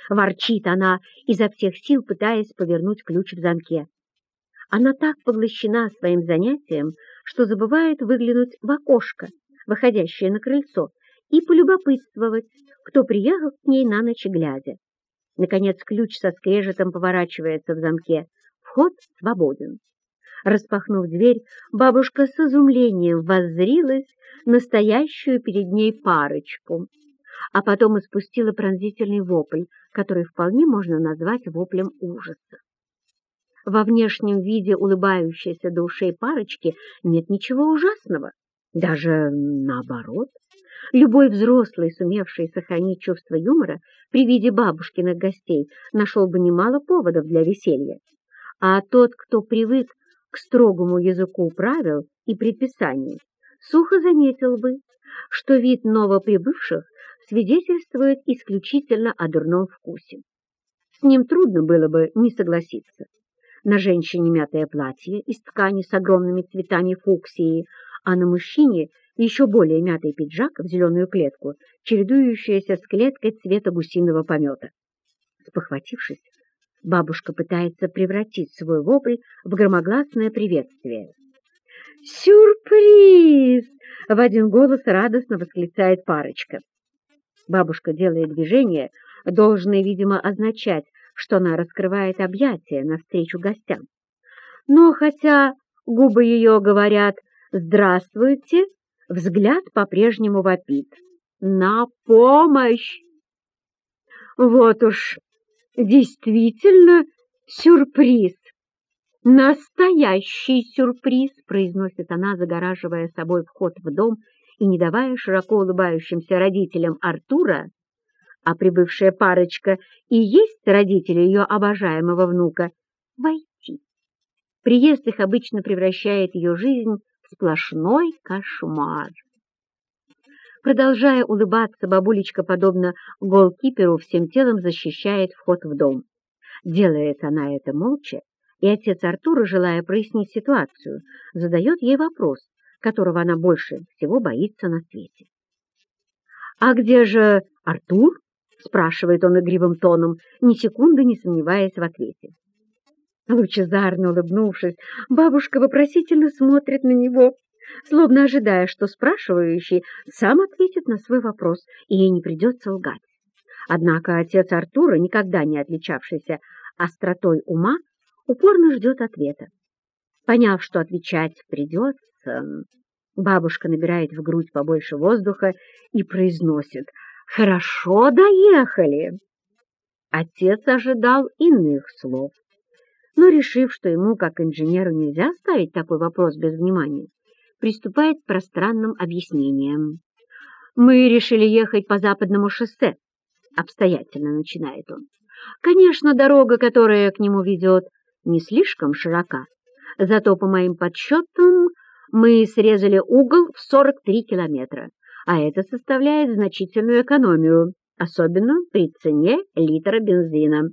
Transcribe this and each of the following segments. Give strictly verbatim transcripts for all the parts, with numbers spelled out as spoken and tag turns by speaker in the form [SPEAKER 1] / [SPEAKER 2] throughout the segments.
[SPEAKER 1] — ворчит она, изо всех сил пытаясь повернуть ключ в замке. Она так поглощена своим занятием, что забывает выглянуть в окошко, выходящее на крыльцо, и полюбопытствовать, кто приехал к ней на ночь глядя. Наконец ключ со скрежетом поворачивается в замке. Вход свободен. Распахнув дверь, бабушка с изумлением воззрилась на стоящую перед ней парочку, а потом испустила пронзительный вопль, который вполне можно назвать воплем ужаса. Во внешнем виде улыбающейся до ушей парочки нет ничего ужасного, даже наоборот. Любой взрослый, сумевший сохранить чувство юмора, при виде бабушкиных гостей нашел бы немало поводов для веселья. А тот, кто привык к строгому языку правил и предписаний, сухо заметил бы, что вид новоприбывших свидетельствует исключительно о дурном вкусе. С ним трудно было бы не согласиться. На женщине мятое платье из ткани с огромными цветами фуксии, а на мужчине еще более мятый пиджак в зеленую клетку, чередующаяся с клеткой цвета гусиного помета. Спохватившись, бабушка пытается превратить свой вопль в громогласное приветствие. «Сюрприз!» — в один голос радостно восклицает парочка. Бабушка делает движение, должное, видимо, означать, что она раскрывает объятия навстречу гостям. Но хотя губы ее говорят «Здравствуйте», взгляд по-прежнему вопит: «На помощь!» Вот уж действительно сюрприз! Настоящий сюрприз, произносит она, загораживая собой вход в дом и не давая широко улыбающимся родителям Артура, а прибывшая парочка и есть родители ее обожаемого внука, войти. Приезд их обычно превращает ее жизнь в сплошной кошмар. Продолжая улыбаться, бабулечка, подобно голкиперу, всем телом защищает вход в дом. Делает она это молча, и отец Артура, желая прояснить ситуацию, задает ей вопрос, которого она больше всего боится на свете. «А где же Артур?» — спрашивает он игривым тоном, ни секунды не сомневаясь в ответе. Лучезарно улыбнувшись, бабушка вопросительно смотрит на него, словно ожидая, что спрашивающий сам ответит на свой вопрос, и ей не придется лгать. Однако отец Артура, никогда не отличавшийся остротой ума, упорно ждет ответа. Поняв, что отвечать придется, бабушка набирает в грудь побольше воздуха и произносит: «Хорошо доехали!» Отец ожидал иных слов, но, решив, что ему, как инженеру, нельзя оставить такой вопрос без внимания, приступает к пространным объяснениям. «Мы решили ехать по западному шоссе», — обстоятельно начинает он. «Конечно, дорога, которая к нему ведет, не слишком широка, зато, по моим подсчетам, мы срезали угол в сорок три километра, а это составляет значительную экономию, особенно при цене литра бензина.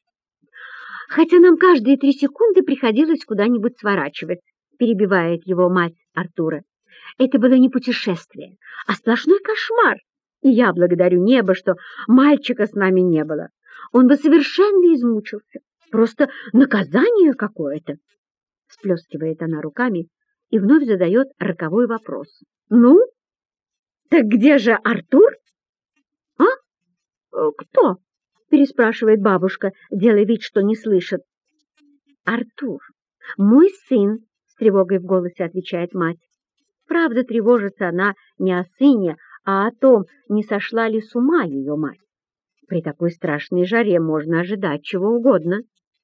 [SPEAKER 1] Хотя нам каждые три секунды приходилось куда-нибудь сворачивать», — перебивает его мать Артура. «Это было не путешествие, а сплошной кошмар, и я благодарю небо, что мальчика с нами не было. Он бы совершенно измучился, просто наказание какое-то». Сплескивает она руками и вновь задает роковой вопрос. «Ну, так где же Артур?» «А? Кто?» — переспрашивает бабушка, делая вид, что не слышит. «Артур, мой сын», — с тревогой в голосе отвечает мать. Правда, тревожится она не о сыне, а о том, не сошла ли с ума ее мать. При такой страшной жаре можно ожидать чего угодно.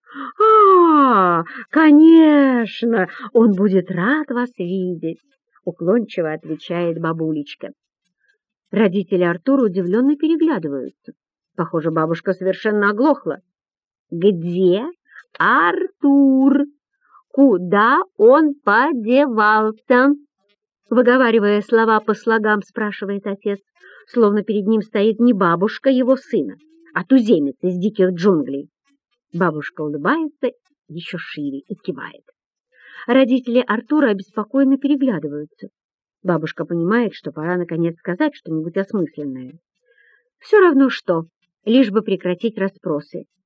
[SPEAKER 1] «А, конечно, он будет рад вас видеть», — уклончиво отвечает бабулечка. Родители Артура удивленно переглядываются. Похоже, бабушка совершенно оглохла. «Где Артур? Куда он подевался?» Выговаривая слова по слогам, спрашивает отец, словно перед ним стоит не бабушка его сына, а туземец из диких джунглей. Бабушка улыбается еще шире и кивает. Родители Артура обеспокоенно переглядываются. Бабушка понимает, что пора наконец сказать что-нибудь осмысленное. «Все равно что», лишь бы прекратить расспросы.